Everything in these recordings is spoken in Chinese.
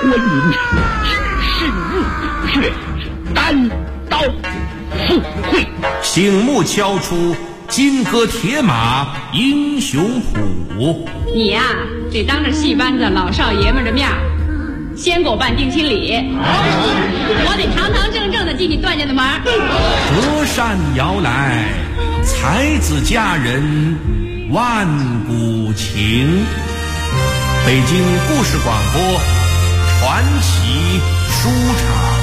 观音，只是入穴，单刀赴会。 醒目敲出金戈铁马英雄谱。 你呀，得当着戏班子老少爷们的面先给我办定亲礼，我得堂堂正正的进你段家的门。 隔山摇来，才子佳人万古情。北京故事广播传奇书场。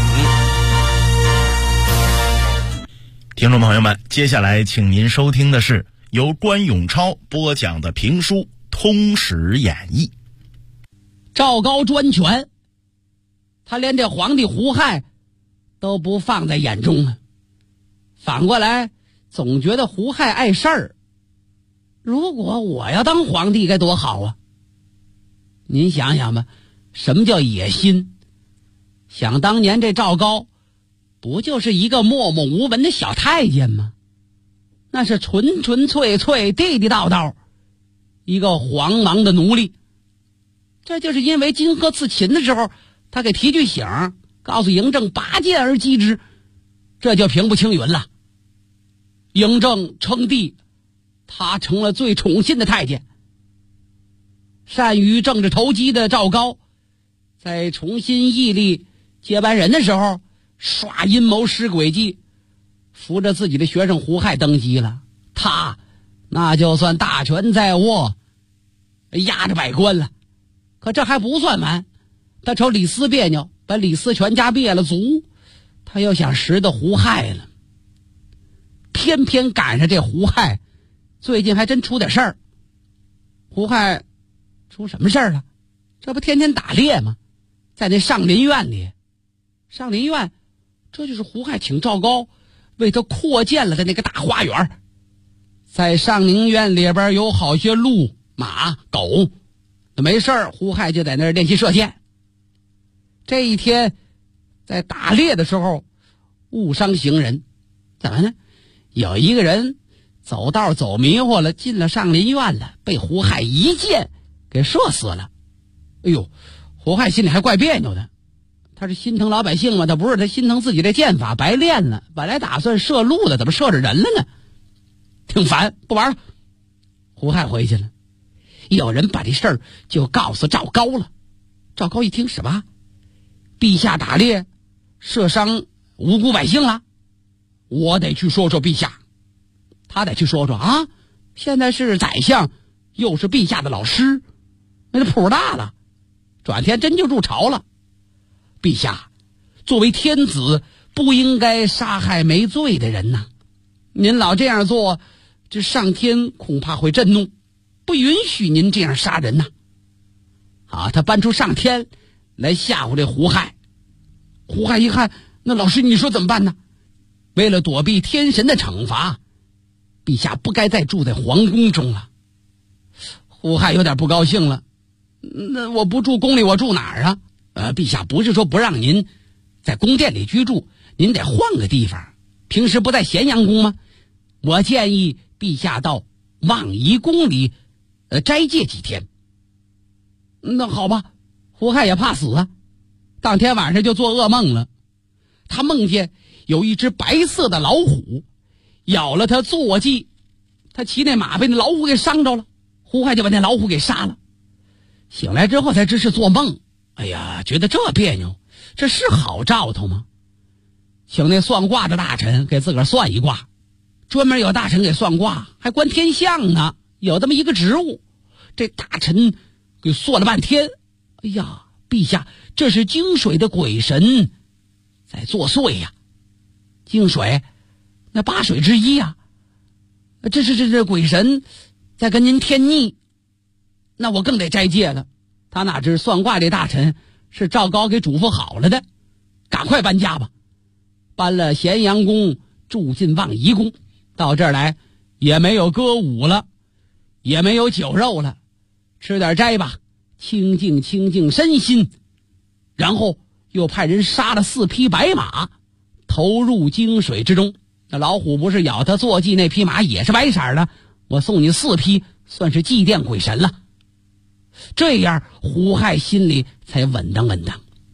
听众朋友们，接下来请您收听的是由关永超播讲的评书《通史演义》。 赵高专权，他连这皇帝胡亥都不放在眼中啊。反过来总觉得胡亥碍事儿，如果我要当皇帝该多好啊。您想想吧，什么叫野心？想当年这赵高不就是一个默默无闻的小太监吗？那是纯纯粹粹地地道道一个皇王的奴隶。这就是因为金戈刺秦的时候，他给提句醒，告诉嬴政拔剑而击之，这就平步青云了。嬴政称帝，他成了最宠信的太监。善于政治投机的赵高，在重新屹立接班人的时候，耍阴谋施诡计，扶着自己的学生胡亥登基了。他那就算大权在握，压着百官了。可这还不算完，他瞅李斯别扭，把李斯全家灭了族，他又想识得胡亥了。偏偏赶上这胡亥最近还真出点事儿。胡亥出什么事儿了？这不天天打猎吗？在那上林苑里，上林苑这就是胡亥请赵高为他扩建了的那个大花园。在上林苑里边有好些鹿马狗，没事儿胡亥就在那儿练习射箭。这一天在打猎的时候误伤行人，怎么呢？有一个人走道走迷糊了，进了上林苑了，被胡亥一箭给射死了。哎呦，胡亥心里还怪别扭的，他是心疼老百姓吗？他不是，他心疼自己这箭法白练了，本来打算射鹿的，怎么射着人了呢？挺烦，不玩了。胡亥回去了，有人把这事儿就告诉赵高了。赵高一听，什么？陛下打猎射伤无辜百姓了？我得去说说陛下。他得去说说啊，现在是宰相，又是陛下的老师，那就谱大了，转天真就入朝了。陛下作为天子，不应该杀害没罪的人呐，您老这样做，这上天恐怕会震怒，不允许您这样杀人呐。啊，他搬出上天来吓唬这胡亥。胡亥一看，那老师你说怎么办呢？为了躲避天神的惩罚，陛下不该再住在皇宫中了。胡亥有点不高兴了，那我不住宫里我住哪儿啊？陛下不是说不让您在宫殿里居住，您得换个地方。平时不在咸阳宫吗？我建议陛下到望夷宫里斋戒几天。那好吧，胡亥也怕死啊，当天晚上就做噩梦了。他梦见有一只白色的老虎咬了他坐骑，他骑那马被那老虎给伤着了，胡亥就把那老虎给杀了。醒来之后才知是做梦，哎呀，觉得这别扭，这是好兆头吗？请那算卦的大臣给自个儿算一卦，专门有大臣给算卦，还观天象呢，有这么一个职务。这大臣给算了半天，哎呀，陛下，这是泾水的鬼神在作祟呀。泾水那8水之一啊，这鬼神在跟您添腻，那我更得斋戒了。他哪知算卦这大臣是赵高给嘱咐好了的，赶快搬家吧。搬了咸阳宫，住进望夷宫。到这儿来也没有歌舞了，也没有酒肉了，吃点斋吧，清静身心。然后又派人杀了4匹白马，投入泾水之中。那老虎不是咬他坐骑那匹马也是白色的，我送你4匹，算是祭奠鬼神了。这样胡亥心里才稳当稳当。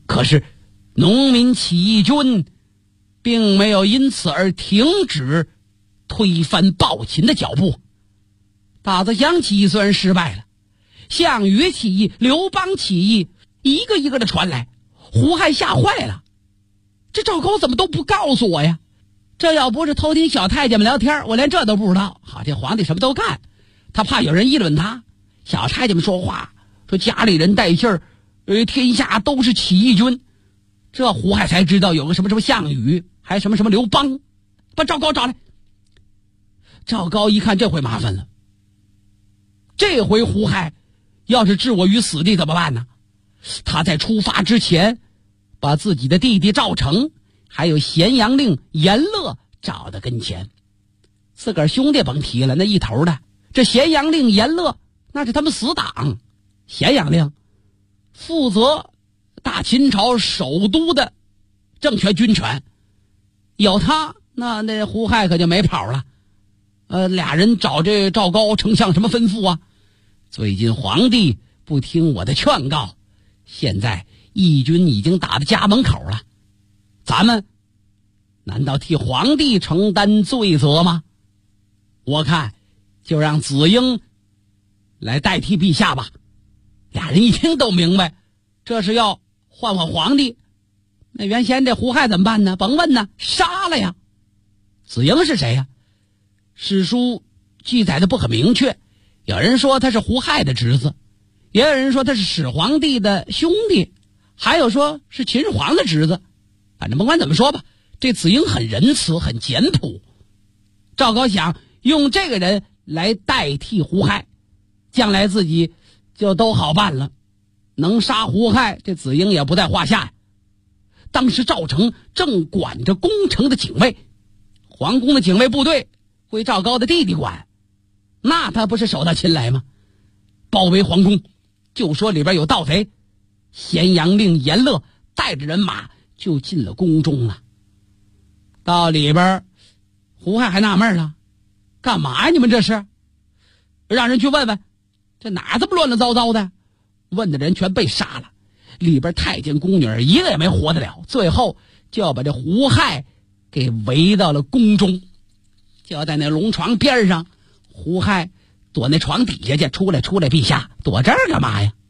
可是农民起义军并没有因此而停止推翻暴秦的脚步。打子乡起义虽然失败了，项羽起义、刘邦起义一个一个的传来，胡亥吓坏了，这赵高怎么都不告诉我呀？这要不是偷听小太监们聊天，我连这都不知道。好，这皇帝什么都干，他怕有人议论他。小太监们说话，说家里人带信儿，天下都是起义军。这胡亥才知道有个什么项羽，还什么刘邦，把赵高找来。赵高一看这回麻烦了，这回胡亥要是置我于死地怎么办呢？他在出发之前把自己的弟弟赵成还有咸阳令严乐找到跟前。自个儿兄弟甭提了，那一头的这咸阳令严乐那是他们死党。咸阳令负责大秦朝首都的政权军权，有他那胡亥可就没跑了。俩人找这赵高丞相什么吩咐啊？最近皇帝不听我的劝告，现在义军已经打到家门口了，咱们难道替皇帝承担罪责吗？我看就让子婴来代替陛下吧。俩人一听都明白，这是要换皇帝。那原先这胡亥怎么办呢？甭问呢，杀了呀。子婴是谁呀？史书记载的不很明确，有人说他是胡亥的侄子，也有人说他是始皇帝的兄弟，还有说是秦始皇的侄子。反正甭管怎么说吧，这子婴很仁慈很简朴。赵高想用这个人来代替胡亥，将来自己就都好办了，能杀胡亥这子婴也不在话下。当时赵成正管着宫城的警卫，皇宫的警卫部队归赵高的弟弟管，那他不是手到擒来吗？包围皇宫，就说里边有盗贼。咸阳令严乐带着人马就进了宫中了。到里边，胡亥还纳闷了，干嘛呀你们这是？让人去问问，这哪这么乱乱糟糟的？问的人全被杀了，里边太监宫女一个也没活得了。最后就要把这胡亥给围到了宫中，就在那龙床边上，胡亥躲那床底下去，出来陛下，躲这儿干嘛呀？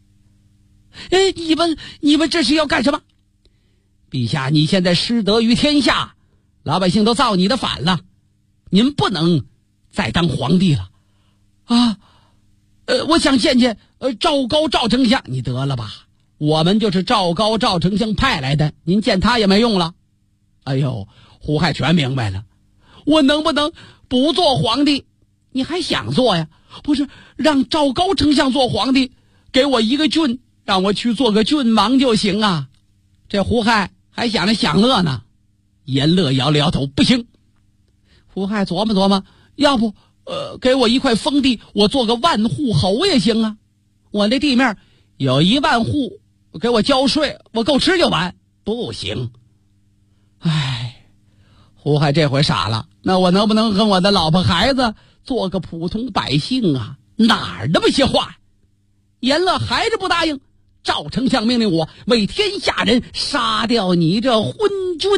你们这是要干什么？陛下，你现在失德于天下，老百姓都造你的反了，您不能再当皇帝了啊！我想见见赵高赵丞相。你得了吧，我们就是赵高赵丞相派来的，您见他也没用了。哎呦，胡亥全明白了，我能不能不做皇帝？你还想做呀？不是让赵高丞相做皇帝，给我一个郡，让我去做个郡王就行啊。这胡亥还想着享乐呢。严乐摇了摇头，不行。胡亥琢磨琢磨，要不给我一块封地，我做个万户侯也行啊。我那地面有1万户，给我交税，我够吃就完。不行。唉，胡亥这回傻了，那我能不能跟我的老婆孩子做个普通百姓啊？哪儿那么些话？严乐还是不答应。赵丞相命令我为天下人杀掉你这昏君。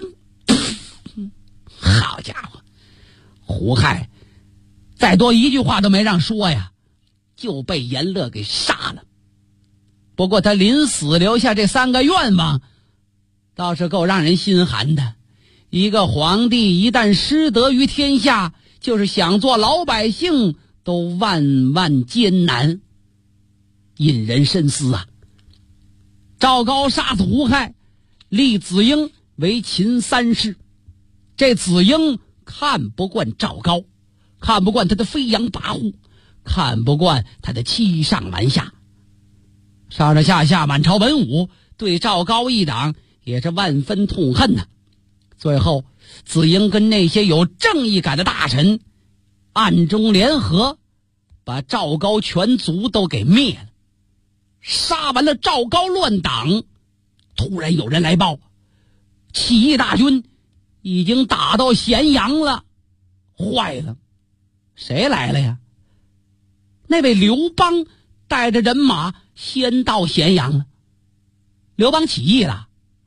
好家伙，胡亥再多一句话都没让说呀，就被严乐给杀了。不过他临死留下这3个愿望，倒是够让人心寒的。一个皇帝一旦失德于天下，就是想做老百姓都万万艰难，引人深思啊。赵高杀死胡亥，立子婴为秦3世。这子婴看不惯赵高，看不惯他的飞扬跋扈，看不惯他的欺上瞒下。上上下下满朝文武对赵高一党也是万分痛恨呐。最后子婴跟那些有正义感的大臣暗中联合，把赵高全族都给灭了。杀完了赵高乱党，突然有人来报，起义大军已经打到咸阳了。坏了，谁来了呀？那位刘邦带着人马先到咸阳了。刘邦起义了，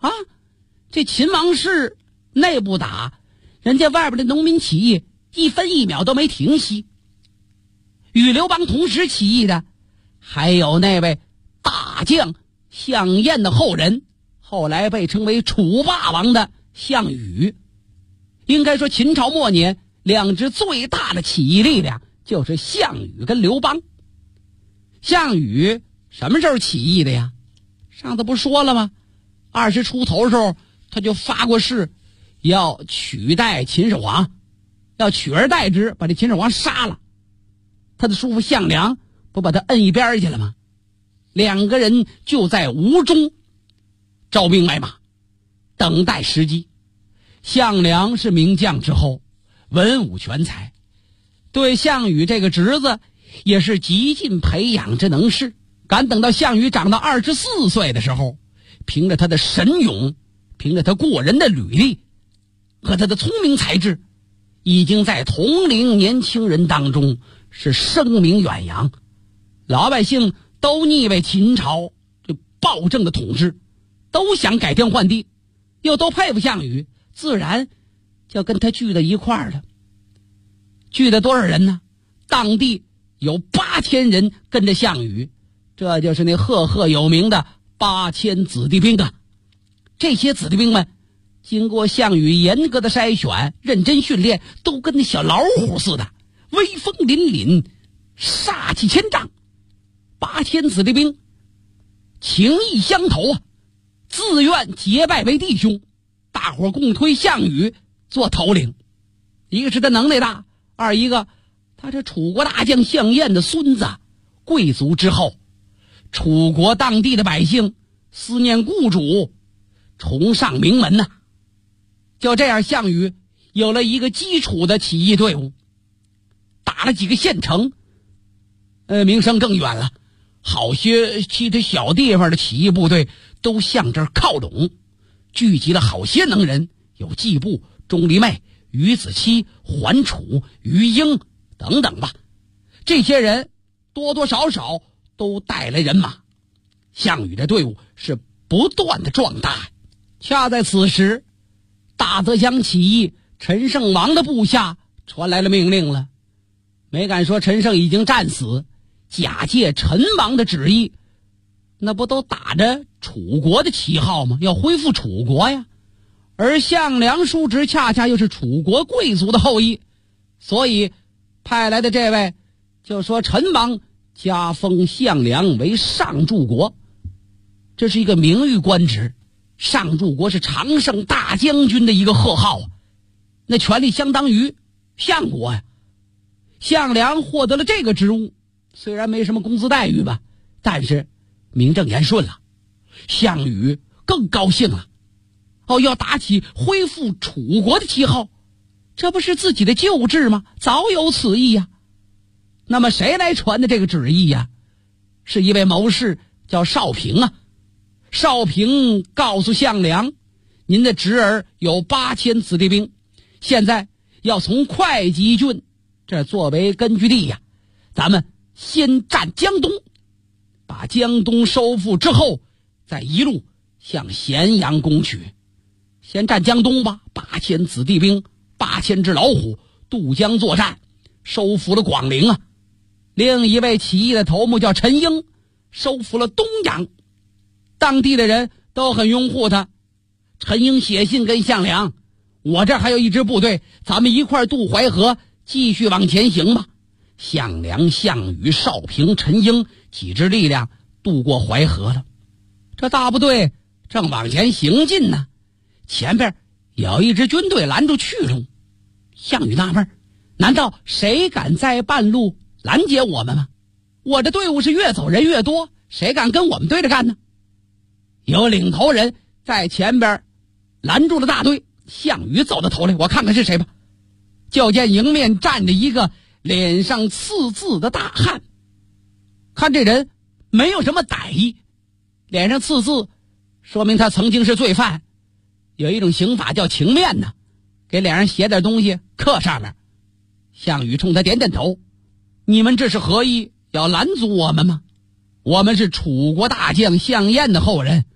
啊，这秦王室内部打，人家外边的农民起义一分一秒都没停息。与刘邦同时起义的还有那位大将项燕的后人，后来被称为楚霸王的项羽。应该说秦朝末年两支最大的起义力量就是项羽跟刘邦。项羽什么时候起义的呀？上次不说了吗？20出头的时候他就发过誓要取代秦始皇，要取而代之，把这秦始皇杀了。他的叔父项梁不把他摁一边去了吗？两个人就在吴中招兵买马，等待时机。项梁是名将之后，文武全才，对项羽这个侄子也是极尽培养之能事。敢等到项羽长到24岁的时候，凭着他的神勇，凭着他过人的履历和他的聪明才智，已经在同龄年轻人当中是声名远扬。老百姓都腻歪秦朝这暴政的统治，都想改天换地，又都佩服项羽，自然就跟他聚到一块儿了。聚的多少人呢？当地有8000人跟着项羽，这就是那赫赫有名的8000子弟兵啊。这些子弟兵们经过项羽严格的筛选，认真训练，都跟那小老虎似的，威风凛凛，杀气千丈。8000子弟兵情义相投啊，自愿结拜为弟兄，大伙共推项羽做头领。一个是他能耐大，二一个他这楚国大将项燕的孙子，贵族之后，楚国当地的百姓思念故主，崇尚名门呐。就这样，项羽有了一个基础的起义队伍，打了几个县城，名声更远了。好些其他小地方的起义部队都向这儿靠拢，聚集了好些能人，有季布、钟离昧、于子期、桓楚、于英等等吧。这些人多多少少都带来人马，项羽的队伍是不断的壮大。恰在此时，大泽乡起义陈胜王的部下传来了命令了。没敢说陈胜已经战死，假借陈王的旨意，那不都打着楚国的旗号吗？要恢复楚国呀。而项梁叔侄恰恰又是楚国贵族的后裔，所以派来的这位就说陈王加封项梁为上柱国，这是一个名誉官职。上柱国是常胜大将军的一个贺号啊，那权力相当于相国呀。项梁获得了这个职务，虽然没什么工资待遇吧，但是名正言顺了。项羽更高兴了，要打起恢复楚国的旗号，这不是自己的旧制吗？早有此意呀。那么谁来传的这个旨意呀？是一位谋士叫邵平啊。邵平告诉项梁，您的侄儿有8000子弟兵，现在要从会稽郡这作为根据地呀，咱们先占江东，把江东收复之后，再一路向咸阳攻取。先占江东吧，8000子弟兵，8000只老虎渡江作战，收复了广陵啊。另一位起义的头目叫陈英，收复了东阳，当地的人都很拥护他。陈英写信跟项梁，我这还有一支部队，咱们一块渡淮河，继续往前行吧。项梁、项羽、邵平、陈英几支力量渡过淮河了。这大部队正往前行进呢，前边有一支军队拦住去路。项羽纳闷，难道谁敢在半路拦截我们吗？我这队伍是越走人越多，谁敢跟我们对着干呢？有领头人在前边拦住了大队，项羽走到头来，我看看是谁吧。就见迎面站着一个脸上刺字的大汉，看这人没有什么歹意，脸上刺字说明他曾经是罪犯，有一种刑法叫情面呢，给脸上写点东西刻上面。项羽冲他点点头，你们这是何意？要拦阻我们吗？我们是楚国大将项燕的后人，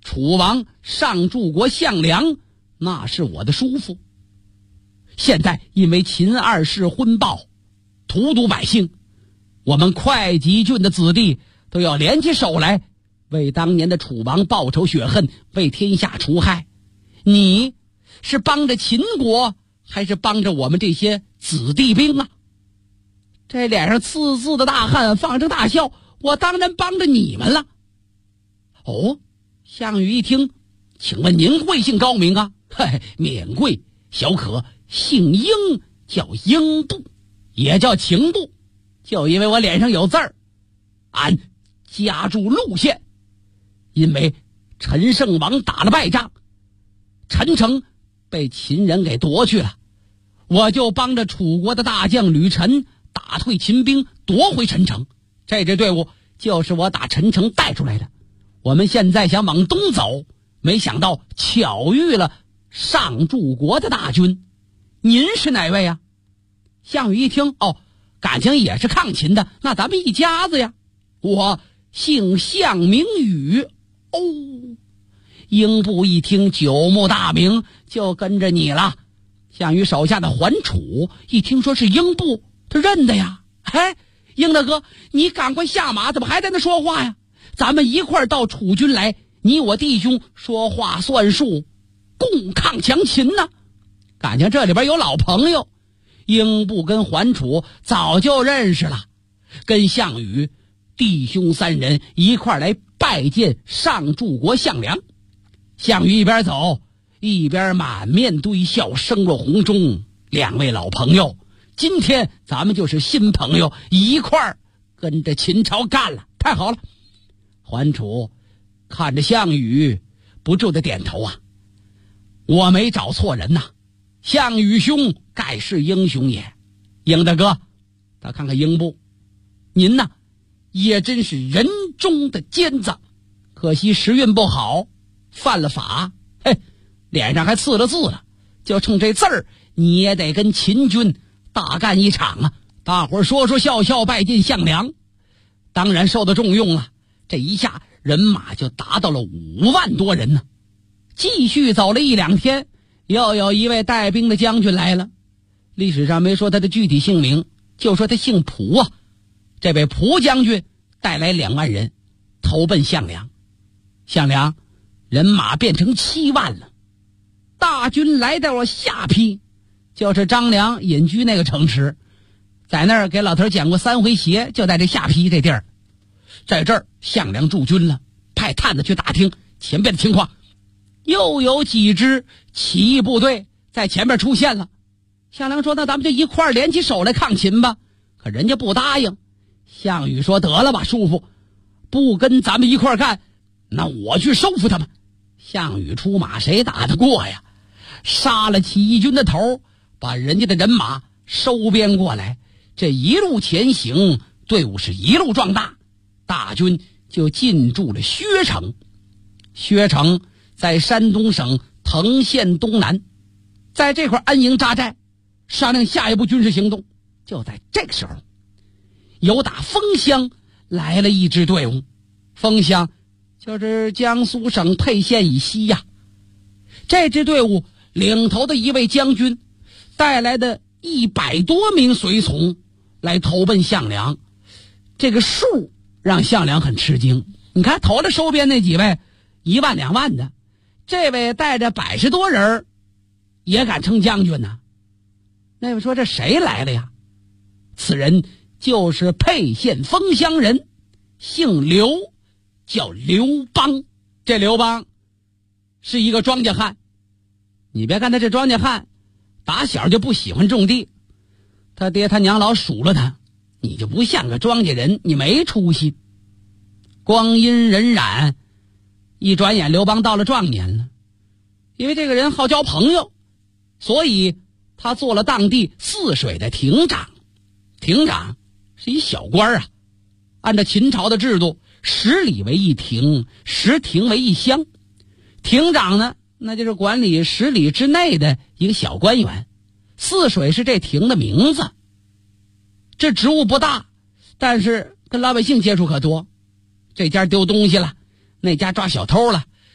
楚王上柱国项梁，那是我的叔父。现在因为秦二世昏暴，荼毒百姓，我们会稽郡的子弟都要联起手来，为当年的楚王报仇雪恨，为天下除害。你是帮着秦国，还是帮着我们这些子弟兵啊？这脸上刺字的大汉放声大笑，我当然帮着你们了。哦，项羽一听，请问您贵姓高明啊？嘿，免贵，小可姓英，叫英布，也叫秦布，就因为我脸上有字儿。俺家住陆县，因为陈胜王打了败仗，陈城被秦人给夺去了，我就帮着楚国的大将吕臣打退秦兵，夺回陈城。这支队伍就是我打陈城带出来的。我们现在想往东走，没想到巧遇了上柱国的大军。您是哪位啊？项羽一听，哦，感情也是抗秦的，那咱们一家子呀。我姓项名羽。哦，英布一听久慕大名，就跟着你了。项羽手下的桓楚一听说是英布，他认得呀。哎，英大哥，你赶快下马，怎么还在那说话呀？咱们一块儿到楚军来，你我弟兄说话算数，共抗强秦呢。感情这里边有老朋友，英布跟桓楚早就认识了，跟项羽弟兄三人一块儿来拜见上柱国项梁。项羽一边走一边满面堆笑，声若洪钟。两位老朋友，今天咱们就是新朋友，一块儿跟着秦朝干了，太好了。桓楚看着项羽，不住的点头啊，我没找错人呐，项羽兄盖世英雄也。英大哥，他看看英布，您呐也真是人中的尖子，可惜时运不好，犯了法，嘿，脸上还刺了字了，就冲这字儿，你也得跟秦军大干一场啊！大伙儿说说笑笑拜见项梁，当然受到重用了。这一下人马就达到了5万多人呢。继续走了1、2天，又有一位带兵的将军来了。历史上没说他的具体姓名，就说他姓蒲啊。这位蒲将军带来2万人，投奔项梁。项梁人马变成7万了。大军来到了下邳，就是张良隐居那个城池，在那儿给老头讲过3回邪，就在这下邳这地儿。在这儿项梁驻军了，派探子去打听前边的情况。又有几支起义部队在前面出现了。项梁说，那咱们就一块儿联起手来抗秦吧。可人家不答应。项羽说，得了吧，叔父，不跟咱们一块儿干，那我去收服他们。项羽出马，谁打得过呀？杀了起义军的头，把人家的人马收编过来。这一路前行，队伍是一路壮大，大军就进驻了薛城。薛城在山东省滕县东南，在这块安营扎寨，商量下一步军事行动。就在这个时候，由打丰乡来了一支队伍。丰乡就是江苏省沛县以西呀。这支队伍领头的一位将军带来的100多名随从来投奔项梁。这个数让项梁很吃惊。你看头了收编那几位1万2万的，这位带着100多人也敢称将军呢。那位说，这谁来了呀？此人就是沛县丰乡人，姓刘，叫刘邦。这刘邦是一个庄稼汉。你别看他这庄稼汉打小就不喜欢种地，他爹他娘老数落他，你就不像个庄稼人，你没出息。光阴荏苒，一转眼刘邦到了壮年了。因为这个人好交朋友，所以他做了当地泗水的亭长。亭长是一小官啊，按照秦朝的制度，10里为一亭，10亭为一乡。亭长呢，那就是管理10里之内的一个小官员。泗水是这亭的名字。这职务不大，但是跟老百姓接触可多。这家丢东西了，那家抓小偷了，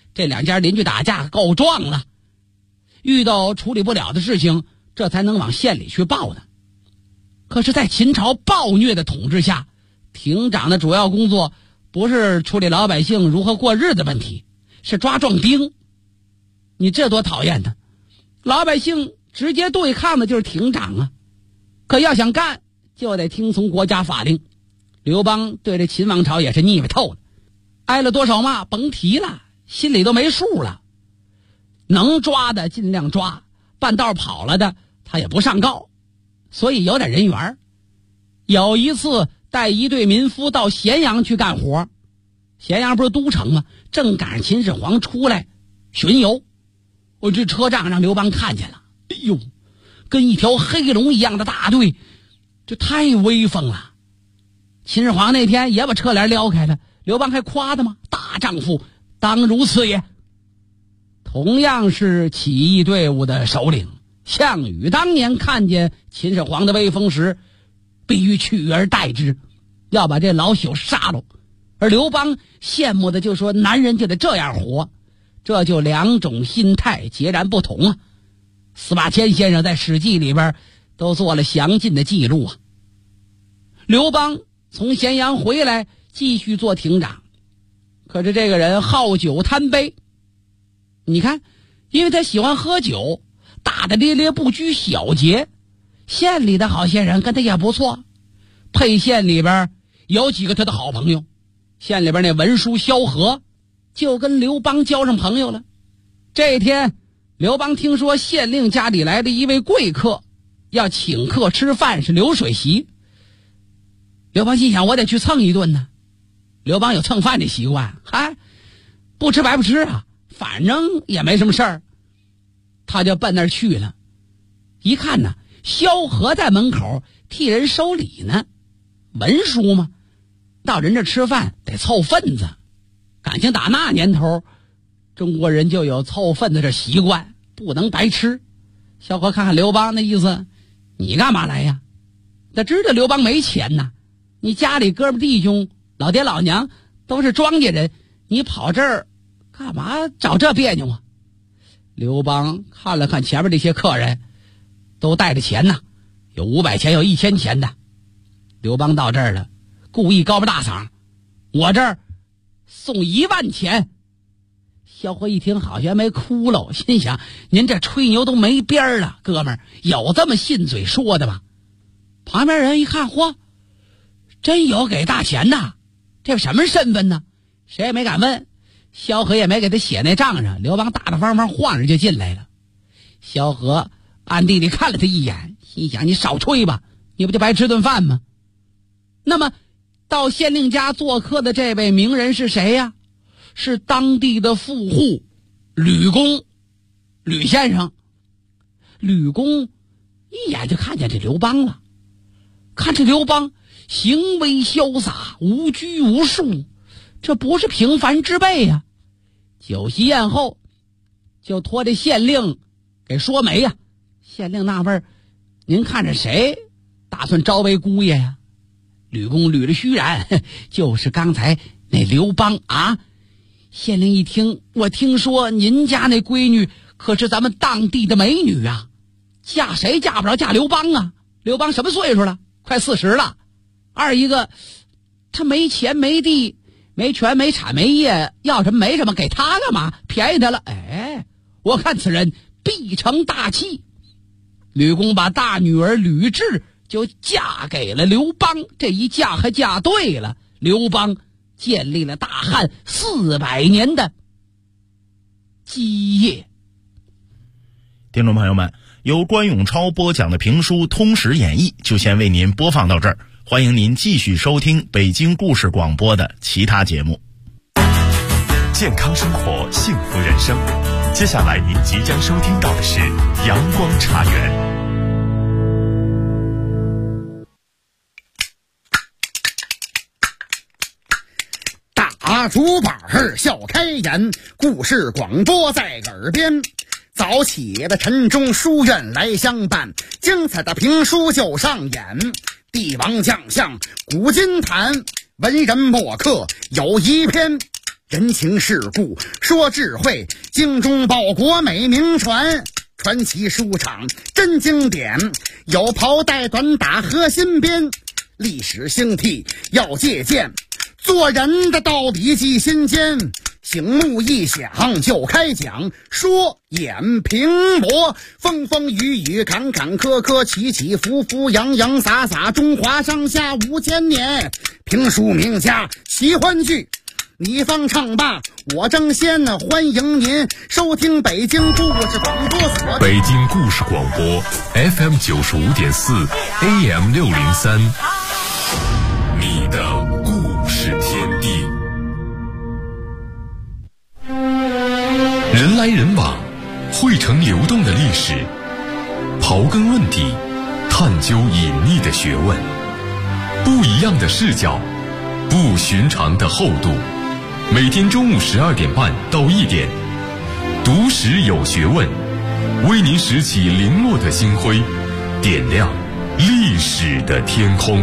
这两家邻居打架够壮了，遇到处理不了的事情，这才能往县里去报呢。可是在秦朝暴虐的统治下，亭长的主要工作不是处理老百姓如何过日子问题，是抓壮丁。你这多讨厌呢！老百姓直接对抗的就是亭长啊，可要想干就得听从国家法令。刘邦对这秦王朝也是腻歪透了，挨了多少骂甭提了，心里都没数了。能抓的尽量抓，半道跑了的他也不上告，所以有点人缘。有一次带一队民夫到咸阳去干活，咸阳不是都城吗？正赶上秦始皇出来巡游，这车仗让刘邦看见了，哎呦，跟一条黑龙一样的大队，这太威风了。秦始皇那天也把车帘撩开了，刘邦还夸他吗？大丈夫当如此也。同样是起义队伍的首领，项羽当年看见秦始皇的威风时，必须取而代之，要把这老朽杀了。而刘邦羡慕的就说男人就得这样活，这就两种心态截然不同啊。司马迁先生在《史记》里边都做了详尽的记录啊。刘邦从咸阳回来继续做亭长，可是这个人好酒贪杯，你看，因为他喜欢喝酒，大大咧咧不拘小节，县里的好些人跟他也不错，沛县里边有几个他的好朋友，县里边那文书萧何就跟刘邦交上朋友了。这一天刘邦听说县令家里来的一位贵客，要请客吃饭，是流水席。刘邦心想，我得去蹭一顿呢。刘邦有蹭饭的习惯，不吃白不吃啊，反正也没什么事儿，他就奔那儿去了。一看呢，萧何在门口替人收礼呢，文书嘛，到人这吃饭得凑份子，感情打那年头中国人就有凑份子这习惯，不能白吃。萧何看看刘邦那意思，你干嘛来呀？他知道刘邦没钱呐，你家里哥们弟兄老爹老娘都是庄稼人，你跑这儿干嘛找这别扭啊？刘邦看了看前面这些客人，都带着钱呐，有500钱有1000钱的。刘邦到这儿了，故意高不大嗓，我这儿送1万钱。萧何一听好像没窟窿，心想您这吹牛都没边儿了，哥们儿有这么信嘴说的吗？旁边人一看，嚯，真有给大钱呐，这什么身份呢？谁也没敢问，萧何也没给他写那账上。刘邦大大方方晃着就进来了。萧何暗地里看了他一眼，心想你少吹吧，你不就白吃顿饭吗？那么到县令家做客的这位名人是谁呀？是当地的富户吕公，吕先生。吕公一眼就看见这刘邦了，看这刘邦行为潇洒，无拘无束，这不是平凡之辈呀。酒席宴后就托这县令给说媒呀。县令纳闷，您看着谁打算招为姑爷呀？吕公捋着须髯，就是刚才那刘邦啊。县令一听，我听说您家那闺女可是咱们当地的美女啊，嫁谁嫁不着嫁刘邦啊？刘邦什么岁数了？快40了。二一个他没钱没地没权没产没业，要什么没什么，给他干嘛？便宜他了。我看此人必成大器。吕公把大女儿吕雉就嫁给了刘邦，这一嫁还嫁对了，刘邦建立了大汉400年的基业。 听众朋友们，由关永超播讲的评书《通史演义》就先为您播放到这儿，欢迎您继续收听北京故事广播的其他节目。 健康生活，幸福人生。接下来您即将收听到的是阳光茶园。 大竹板儿笑开眼，故事广播在耳边。早起的晨钟书院来相伴，精彩的评书就上演。帝王将相古今谈，文人墨客有一篇。 人情世故说智慧，精忠报国美名传。传奇书场真经典，有袍带短打核心边。历史兴替要借鉴，做人的道理记心间。醒目一响就开讲，说演评驳，风风雨雨坎坎坷坷，起起伏伏洋洋洒洒，中华上下5000年。评书名家奇欢聚，你方唱罢我争先，欢迎您收听北京故事广播所。 北京故事广播 FM 95.4 AM 603，你的故事天地。人来人往，汇成流动的历史，刨根问底，探究隐匿的学问，不一样的视角，不寻常的厚度。每天中午12点半到1点，读史有学问，为您拾起零落的星辉，点亮历史的天空。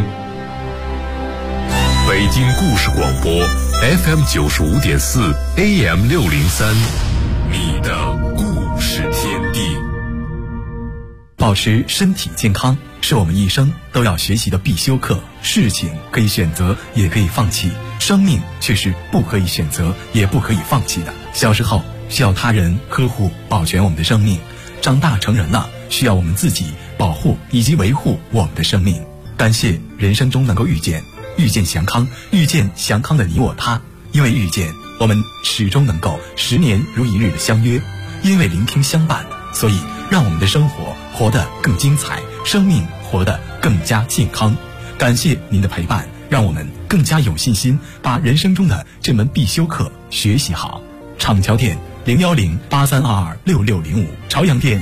北京故事广播 FM 95.4 AM 603，你的故事天地。 保持身体健康是我们一生都要学习的必修课。事情可以选择，也可以放弃，生命却是不可以选择，也不可以放弃的。小时候需要他人呵护保全我们的生命，长大成人了需要我们自己保护以及维护我们的生命。感谢人生中能够遇见祥康，遇见祥康的你我他。因为遇见，我们始终能够10年如一日的相约；因为聆听相伴，所以让我们的生活活得更精彩，生命活得更加健康。感谢您的陪伴，让我们更加有信心把人生中的这门必修课学习好。厂桥店01083226605，朝阳店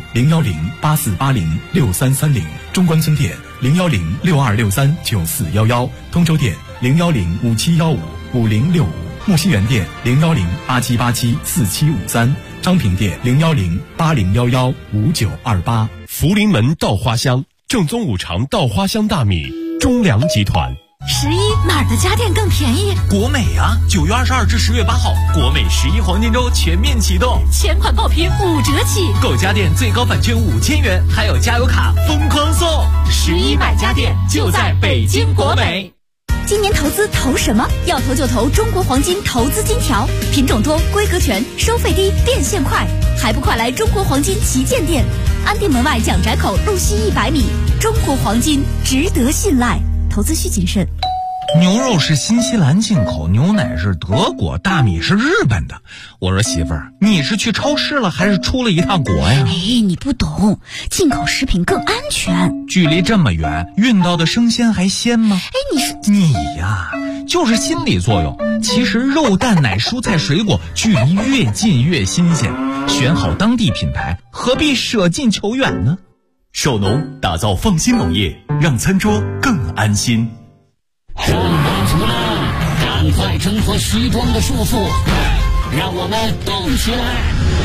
01084806330，中关村店01062639411，通州店01057155065，木樨园店01087874753，昌平店01080115928。 福临门稻花香，正宗五常稻花香大米，中粮集团。 11哪儿的家电更便宜？ 国美啊！9月22至10月8号，国美11黄金周全面启动， 前款爆品5折起， 购家电最高返券5000元，还有加油卡疯狂送。 11买家电就在北京国美。 今年投资投什么？要投就投中国黄金投资金条，品种多，规格全，收费低，变现快，还不快来中国黄金旗舰店，安定门外蒋宅口路西100米。中国黄金值得信赖，投资需谨慎。 牛肉是新西兰进口，牛奶是德国，大米是日本的。我说媳妇儿，你是去超市了还是出了一趟国呀？ 你不懂，进口食品更安全。 距离这么远，运到的生鲜还鲜吗？你呀，就是心理作用。其实肉蛋奶蔬菜水果距离越近越新鲜，选好当地品牌，何必舍近求远呢？ 守农打造放心农业，让餐桌更安心。 中国出了，赶快挣脱西装的束缚，让我们动起来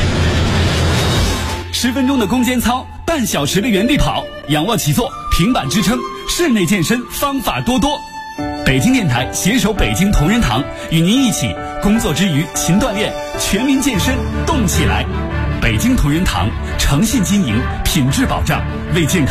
！10分钟的攻坚操，半小时的原地跑，仰卧起坐，平板支撑，室内健身方法多多。北京电台携手北京同仁堂，与您一起工作之余勤锻炼，全民健身动起来。北京同仁堂诚信经营，品质保障，为健康